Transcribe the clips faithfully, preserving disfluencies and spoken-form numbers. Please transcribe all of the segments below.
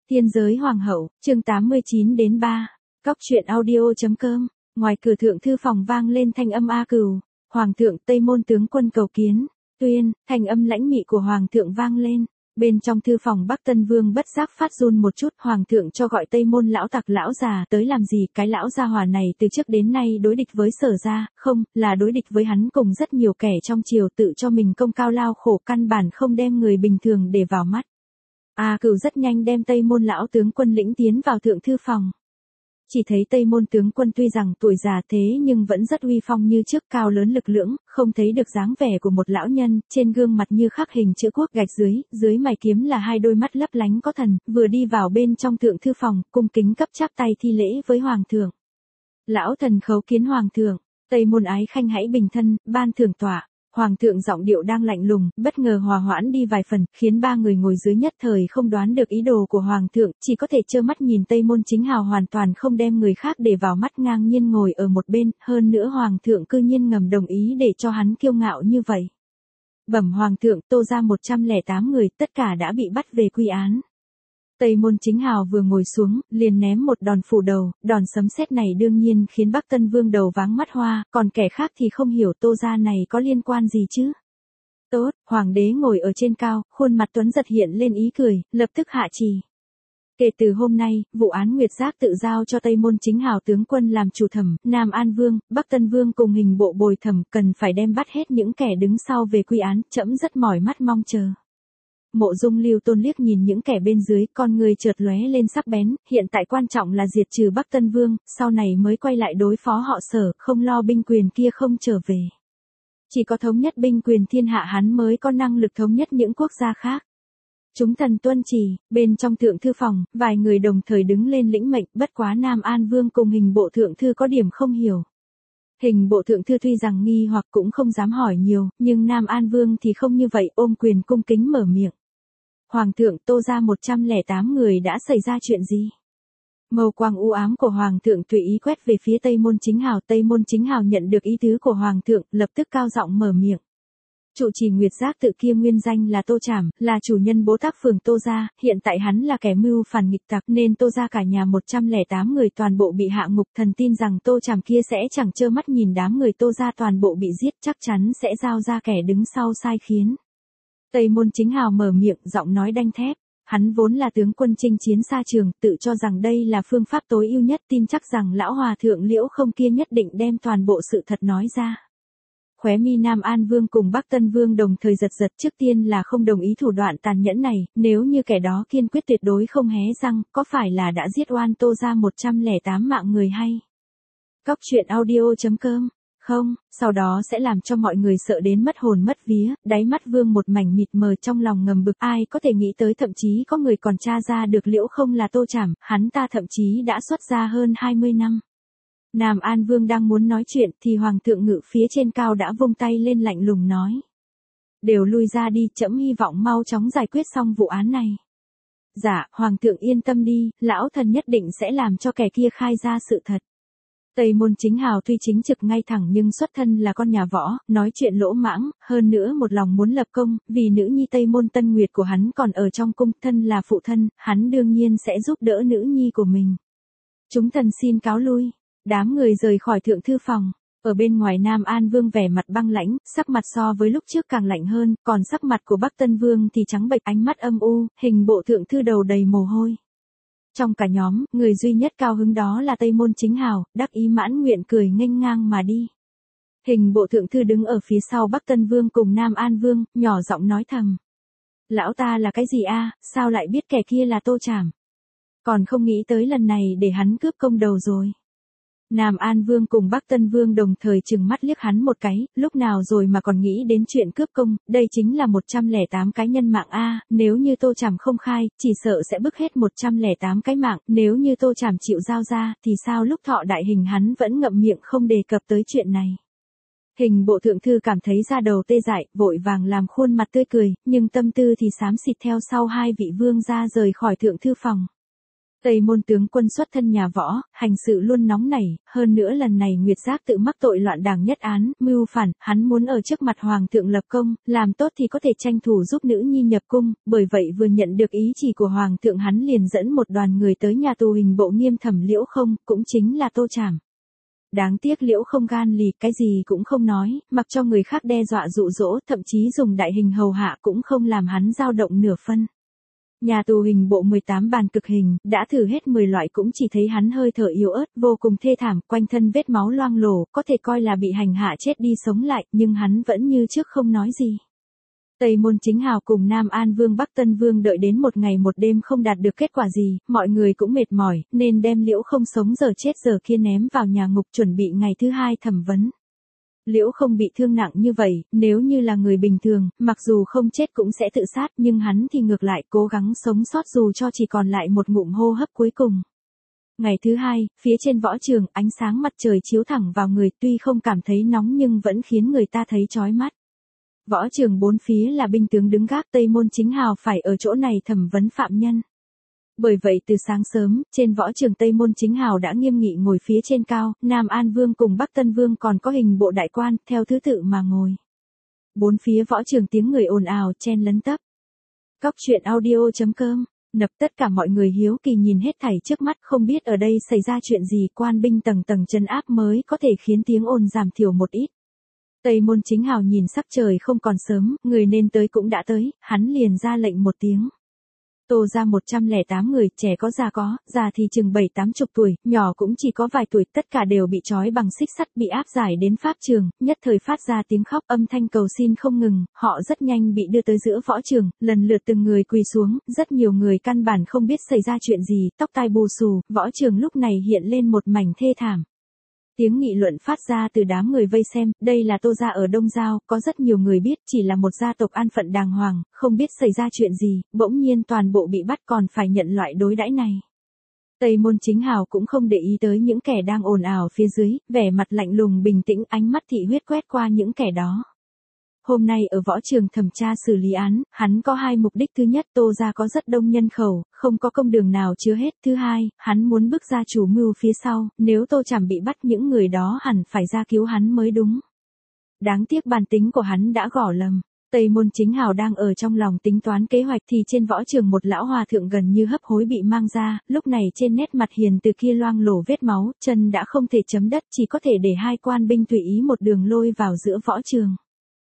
Tiên giới hoàng hậu, chương tám mươi chín đến ba. Cóc truyện audio.com. Ngoài cửa thượng thư phòng vang lên thanh âm A Cừu. Hoàng thượng, Tây Môn tướng quân cầu kiến. Tuyên, thanh âm lãnh mị của hoàng thượng vang lên. Bên trong thư phòng Bắc Tân Vương bất giác phát run một chút, hoàng thượng cho gọi Tây Môn lão tặc lão già tới làm gì, cái lão gia hỏa này từ trước đến nay đối địch với Sở gia, không, là đối địch với hắn cùng rất nhiều kẻ trong triều, tự cho mình công cao lao khổ, căn bản không đem người bình thường để vào mắt. A Cừu rất nhanh đem Tây Môn lão tướng quân lĩnh tiến vào thượng thư phòng. Chỉ thấy Tây Môn tướng quân tuy rằng tuổi già thế nhưng vẫn rất uy phong như trước, cao lớn lực lưỡng, không thấy được dáng vẻ của một lão nhân, trên gương mặt như khắc hình chữ quốc gạch dưới, dưới mày kiếm là hai đôi mắt lấp lánh có thần, vừa đi vào bên trong thượng thư phòng, cung kính cấp chắp tay thi lễ với hoàng thượng. Lão thần khấu kiến hoàng thượng. Tây Môn ái khanh hãy bình thân, ban thưởng tọa. Hoàng thượng giọng điệu đang lạnh lùng, bất ngờ hòa hoãn đi vài phần, khiến ba người ngồi dưới nhất thời không đoán được ý đồ của hoàng thượng, chỉ có thể trơ mắt nhìn Tây Môn Chính Hào hoàn toàn không đem người khác để vào mắt, ngang nhiên ngồi ở một bên, hơn nữa hoàng thượng cư nhiên ngầm đồng ý để cho hắn kiêu ngạo như vậy. Bẩm hoàng thượng, Tô ra một trăm lẻ tám người, tất cả đã bị bắt về quy án. Tây Môn Chính Hào vừa ngồi xuống, liền ném một đòn phủ đầu, đòn sấm sét này đương nhiên khiến Bắc Tân Vương đầu váng mắt hoa, còn kẻ khác thì không hiểu Tô gia này có liên quan gì chứ. Tốt, hoàng đế ngồi ở trên cao, khuôn mặt tuấn giật hiện lên ý cười, lập tức hạ trì. Kể từ hôm nay, vụ án Nguyệt Giác tự giao cho Tây Môn Chính Hào tướng quân làm chủ thẩm, Nam An Vương, Bắc Tân Vương cùng hình bộ bồi thẩm cần phải đem bắt hết những kẻ đứng sau về quy án, trẫm rất mỏi mắt mong chờ. Mộ Dung Lưu Tôn liếc nhìn những kẻ bên dưới, con người chợt lóe lên sắc bén, hiện tại quan trọng là diệt trừ Bắc Tân Vương, sau này mới quay lại đối phó họ Sở, không lo binh quyền kia không trở về. Chỉ có thống nhất binh quyền thiên hạ hắn mới có năng lực thống nhất những quốc gia khác. Chúng thần tuân chỉ. Bên trong thượng thư phòng, vài người đồng thời đứng lên lĩnh mệnh, bất quá Nam An Vương cùng hình bộ thượng thư có điểm không hiểu. Hình bộ thượng thư tuy rằng nghi hoặc cũng không dám hỏi nhiều, nhưng Nam An Vương thì không như vậy, ôm quyền cung kính mở miệng. Hoàng thượng, Tô ra một trăm lẻ tám người đã xảy ra chuyện gì? Mâu quang u ám của hoàng thượng tùy ý quét về phía Tây Môn Chính Hào, Tây Môn Chính Hào nhận được ý tứ của hoàng thượng, lập tức cao giọng mở miệng. Trụ trì Nguyệt Giác tự kia nguyên danh là Tô Trảm, là chủ nhân bố tác phường Tô gia, hiện tại hắn là kẻ mưu phản nghịch tặc nên Tô gia cả nhà một trăm lẻ tám người toàn bộ bị hạ ngục, thần tin rằng Tô Trảm kia sẽ chẳng trơ mắt nhìn đám người Tô gia toàn bộ bị giết, chắc chắn sẽ giao ra kẻ đứng sau sai khiến. Tây Môn Chính Hào mở miệng, giọng nói đanh thép. Hắn vốn là tướng quân chinh chiến xa trường, tự cho rằng đây là phương pháp tối ưu nhất, tin chắc rằng lão hòa thượng Liễu Không kia nhất định đem toàn bộ sự thật nói ra. Khóe mi Nam An Vương cùng Bắc Tân Vương đồng thời giật giật, trước tiên là không đồng ý thủ đoạn tàn nhẫn này, nếu như kẻ đó kiên quyết tuyệt đối không hé răng, có phải là đã giết oan Tô ra một trăm lẻ tám mạng người hay? Cóc truyện audio.com. Không, sau đó sẽ làm cho mọi người sợ đến mất hồn mất vía, đáy mắt Vương một mảnh mịt mờ, trong lòng ngầm bực, ai có thể nghĩ tới thậm chí có người còn tra ra được Liễu Không là Tô Trảm, hắn ta thậm chí đã xuất gia hơn hai mươi năm. Nam An Vương đang muốn nói chuyện thì hoàng thượng ngự phía trên cao đã vung tay lên lạnh lùng nói. Đều lui ra đi, trẫm hy vọng mau chóng giải quyết xong vụ án này. Dạ, hoàng thượng yên tâm đi, lão thần nhất định sẽ làm cho kẻ kia khai ra sự thật. Tây Môn Chính Hào tuy chính trực ngay thẳng nhưng xuất thân là con nhà võ, nói chuyện lỗ mãng, hơn nữa một lòng muốn lập công, vì nữ nhi Tây Môn Tân Nguyệt của hắn còn ở trong cung, thân là phụ thân, hắn đương nhiên sẽ giúp đỡ nữ nhi của mình. Chúng thần xin cáo lui. Đám người rời khỏi thượng thư phòng. Ở bên ngoài Nam An Vương vẻ mặt băng lãnh, sắc mặt so với lúc trước càng lạnh hơn, còn sắc mặt của Bắc Tân Vương thì trắng bệch, ánh mắt âm u, hình bộ thượng thư đầu đầy mồ hôi. Trong cả nhóm, người duy nhất cao hứng đó là Tây Môn Chính Hào, đắc ý mãn nguyện cười nghênh ngang mà đi. Hình bộ thượng thư đứng ở phía sau Bắc Tân Vương cùng Nam An Vương, nhỏ giọng nói thầm. Lão ta là cái gì a, sao lại biết kẻ kia là Tô Trảm? Còn không nghĩ tới lần này để hắn cướp công đầu rồi. Nam An Vương cùng Bắc Tân Vương đồng thời trừng mắt liếc hắn một cái, lúc nào rồi mà còn nghĩ đến chuyện cướp công, đây chính là một trăm lẻ tám cái nhân mạng a, nếu như Tô Trảm không khai, chỉ sợ sẽ bức hết một trăm lẻ tám cái mạng, nếu như Tô Trảm chịu giao ra, thì sao lúc thọ đại hình hắn vẫn ngậm miệng không đề cập tới chuyện này. Hình bộ thượng thư cảm thấy da đầu tê dại, vội vàng làm khuôn mặt tươi cười, nhưng tâm tư thì xám xịt theo sau hai vị vương gia rời khỏi thượng thư phòng. Tây Môn tướng quân xuất thân nhà võ, hành sự luôn nóng nảy, hơn nữa lần này Nguyệt Giác tự mắc tội loạn đảng nhất án, mưu phản, hắn muốn ở trước mặt hoàng thượng lập công, làm tốt thì có thể tranh thủ giúp nữ nhi nhập cung, bởi vậy vừa nhận được ý chỉ của hoàng thượng hắn liền dẫn một đoàn người tới nhà tù hình bộ nghiêm thẩm Liễu Không, cũng chính là Tô Trảm. Đáng tiếc Liễu Không gan lì, cái gì cũng không nói, mặc cho người khác đe dọa dụ dỗ, thậm chí dùng đại hình hầu hạ cũng không làm hắn dao động nửa phân. Nhà tù hình bộ mười tám bàn cực hình, đã thử hết mười loại cũng chỉ thấy hắn hơi thở yếu ớt, vô cùng thê thảm, quanh thân vết máu loang lổ, có thể coi là bị hành hạ chết đi sống lại, nhưng hắn vẫn như trước không nói gì. Tây Môn Chính Hào cùng Nam An Vương Bắc Tân Vương đợi đến một ngày một đêm không đạt được kết quả gì, mọi người cũng mệt mỏi, nên đem Liễu Không sống giờ chết giờ kia ném vào nhà ngục chuẩn bị ngày thứ hai thẩm vấn. Liễu Không bị thương nặng như vậy, nếu như là người bình thường, mặc dù không chết cũng sẽ tự sát, nhưng hắn thì ngược lại cố gắng sống sót dù cho chỉ còn lại một ngụm hô hấp cuối cùng. Ngày thứ hai, phía trên võ trường, ánh sáng mặt trời chiếu thẳng vào người, tuy không cảm thấy nóng nhưng vẫn khiến người ta thấy chói mắt. Võ trường bốn phía là binh tướng đứng gác, Tây Môn Chính Hào phải ở chỗ này thẩm vấn phạm nhân. Bởi vậy từ sáng sớm, trên võ trường Tây Môn Chính Hào đã nghiêm nghị ngồi phía trên cao, Nam An Vương cùng Bắc Tân Vương còn có hình bộ đại quan, theo thứ tự mà ngồi. Bốn phía võ trường tiếng người ồn ào, chen lấn tấp. Cóc truyện audio chấm com, nập tất cả mọi người hiếu kỳ nhìn hết thảy trước mắt, không biết ở đây xảy ra chuyện gì, quan binh tầng tầng trấn áp mới có thể khiến tiếng ồn giảm thiểu một ít. Tây Môn Chính Hào nhìn sắc trời không còn sớm, người nên tới cũng đã tới, hắn liền ra lệnh một tiếng. Tô ra một trăm lẻ tám người, trẻ có già có, già thì chừng bảy tám chục tuổi, nhỏ cũng chỉ có vài tuổi, tất cả đều bị trói bằng xích sắt bị áp giải đến pháp trường, nhất thời phát ra tiếng khóc âm thanh cầu xin không ngừng, họ rất nhanh bị đưa tới giữa võ trường, lần lượt từng người quỳ xuống, rất nhiều người căn bản không biết xảy ra chuyện gì, tóc tai bù xù, võ trường lúc này hiện lên một mảnh thê thảm. Tiếng nghị luận phát ra từ đám người vây xem, đây là Tô gia ở Đông Giao, có rất nhiều người biết chỉ là một gia tộc an phận đàng hoàng, không biết xảy ra chuyện gì, bỗng nhiên toàn bộ bị bắt còn phải nhận loại đối đãi này. Tây Môn Chính Hào cũng không để ý tới những kẻ đang ồn ào phía dưới, vẻ mặt lạnh lùng bình tĩnh, ánh mắt thị huyết quét qua những kẻ đó. Hôm nay ở võ trường thẩm tra xử lý án, hắn có hai mục đích: thứ nhất, Tô gia có rất đông nhân khẩu, không có công đường nào chứa hết; thứ hai, hắn muốn bước ra chủ mưu phía sau, nếu Tô Trảm bị bắt những người đó hẳn phải ra cứu hắn mới đúng. Đáng tiếc bản tính của hắn đã gỏ lầm. Tây Môn Chính Hào đang ở trong lòng tính toán kế hoạch thì trên võ trường một lão hòa thượng gần như hấp hối bị mang ra, lúc này trên nét mặt hiền từ kia loang lổ vết máu, chân đã không thể chấm đất, chỉ có thể để hai quan binh tùy ý một đường lôi vào giữa võ trường.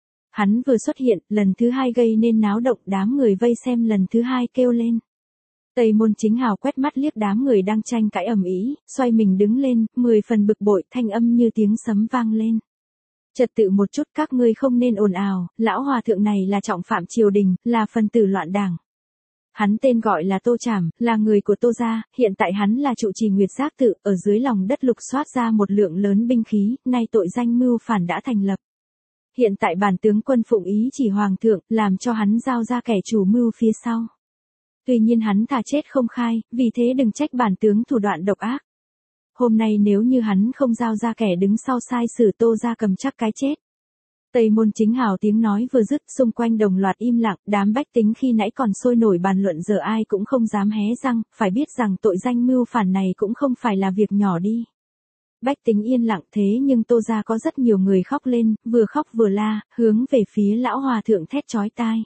Hắn vừa xuất hiện, lần thứ hai gây nên náo động, đám người vây xem lần thứ hai kêu lên. Tây Môn Chính Hào quét mắt liếc đám người đang tranh cãi ầm ĩ, xoay mình đứng lên, mười phần bực bội, thanh âm như tiếng sấm vang lên. Trật tự một chút, các ngươi không nên ồn ào, lão hòa thượng này là trọng phạm triều đình, là phần tử loạn đảng. Hắn tên gọi là Tô Trảm, là người của Tô gia, hiện tại hắn là trụ trì Nguyệt Giác tự, ở dưới lòng đất lục soát ra một lượng lớn binh khí, nay tội danh mưu phản đã thành lập. Hiện tại bản tướng quân phụng ý chỉ hoàng thượng, làm cho hắn giao ra kẻ chủ mưu phía sau. Tuy nhiên hắn thà chết không khai, vì thế đừng trách bản tướng thủ đoạn độc ác. Hôm nay nếu như hắn không giao ra kẻ đứng sau sai sử Tô gia cầm chắc cái chết. Tây Môn Chính Hào tiếng nói vừa dứt, xung quanh đồng loạt im lặng, đám bách tính khi nãy còn sôi nổi bàn luận giờ ai cũng không dám hé răng, phải biết rằng tội danh mưu phản này cũng không phải là việc nhỏ đi. Bách tính yên lặng thế nhưng Tô gia có rất nhiều người khóc lên, vừa khóc vừa la, hướng về phía lão hòa thượng thét chói tai.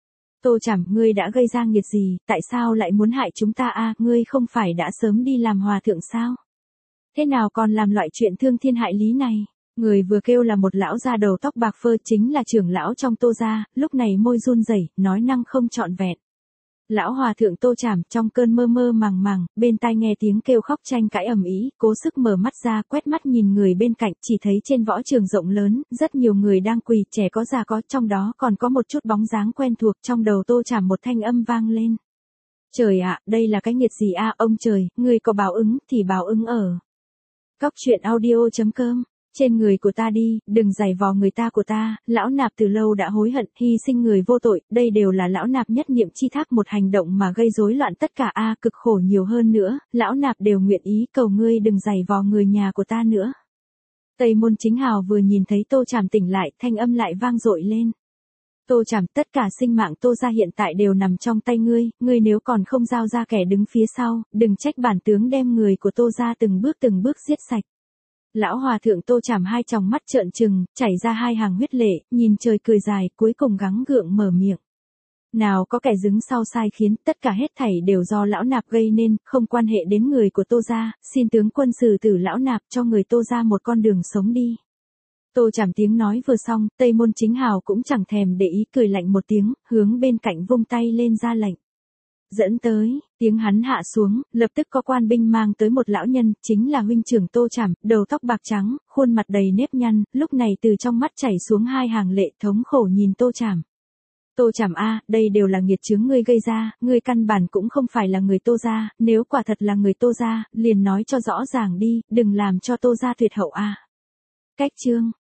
Tô Trảm, ngươi đã gây ra nghiệt gì, tại sao lại muốn hại chúng ta a? Ngươi không phải đã sớm đi làm hòa thượng sao? Thế nào còn làm loại chuyện thương thiên hại lý này? Người vừa kêu là một lão già đầu tóc bạc phơ, chính là trưởng lão trong Tô gia, lúc này môi run rẩy, nói năng không trọn vẹn. Lão hòa thượng Tô Trảm trong cơn mơ mơ màng màng, bên tai nghe tiếng kêu khóc tranh cãi ầm ĩ, cố sức mở mắt ra, quét mắt nhìn người bên cạnh, chỉ thấy trên võ trường rộng lớn, rất nhiều người đang quỳ, trẻ có già có, trong đó còn có một chút bóng dáng quen thuộc, trong đầu Tô Trảm một thanh âm vang lên. Trời ạ, đây là cái nghiệt gì a, ông trời, người có báo ứng thì báo ứng ở. Cóc truyện audio chấm com. Trên người của ta đi, đừng giày vò người ta của ta, lão nạp từ lâu đã hối hận, hy sinh người vô tội, đây đều là lão nạp nhất niệm chi thác một hành động mà gây rối loạn tất cả a, cực khổ nhiều hơn nữa, lão nạp đều nguyện ý, cầu ngươi đừng giày vò người nhà của ta nữa. Tây Môn Chính Hào vừa nhìn thấy Tô Trảm tỉnh lại, thanh âm lại vang dội lên. Tô Trảm, tất cả sinh mạng Tô gia hiện tại đều nằm trong tay ngươi, ngươi nếu còn không giao ra kẻ đứng phía sau, đừng trách bản tướng đem người của Tô gia từng bước từng bước giết sạch. Lão hòa thượng Tô Trảm hai tròng mắt trợn trừng, chảy ra hai hàng huyết lệ, nhìn trời cười dài, cuối cùng gắng gượng mở miệng. Nào có kẻ đứng sau sai khiến, tất cả hết thảy đều do lão nạp gây nên, không quan hệ đến người của Tô gia, xin tướng quân xử tử lão nạp cho người Tô gia một con đường sống đi. Tô Trảm tiếng nói vừa xong, Tây Môn Chính Hào cũng chẳng thèm để ý, cười lạnh một tiếng, hướng bên cạnh vung tay lên ra lệnh. Dẫn tới, tiếng hắn hạ xuống, lập tức có quan binh mang tới một lão nhân, chính là huynh trưởng Tô Trảm, đầu tóc bạc trắng, khuôn mặt đầy nếp nhăn, lúc này từ trong mắt chảy xuống hai hàng lệ thống khổ nhìn Tô Trảm. Tô Trảm a, đây đều là nghiệt chướng ngươi gây ra, ngươi căn bản cũng không phải là người Tô gia, nếu quả thật là người Tô gia, liền nói cho rõ ràng đi, đừng làm cho Tô gia tuyệt hậu a. Cách chương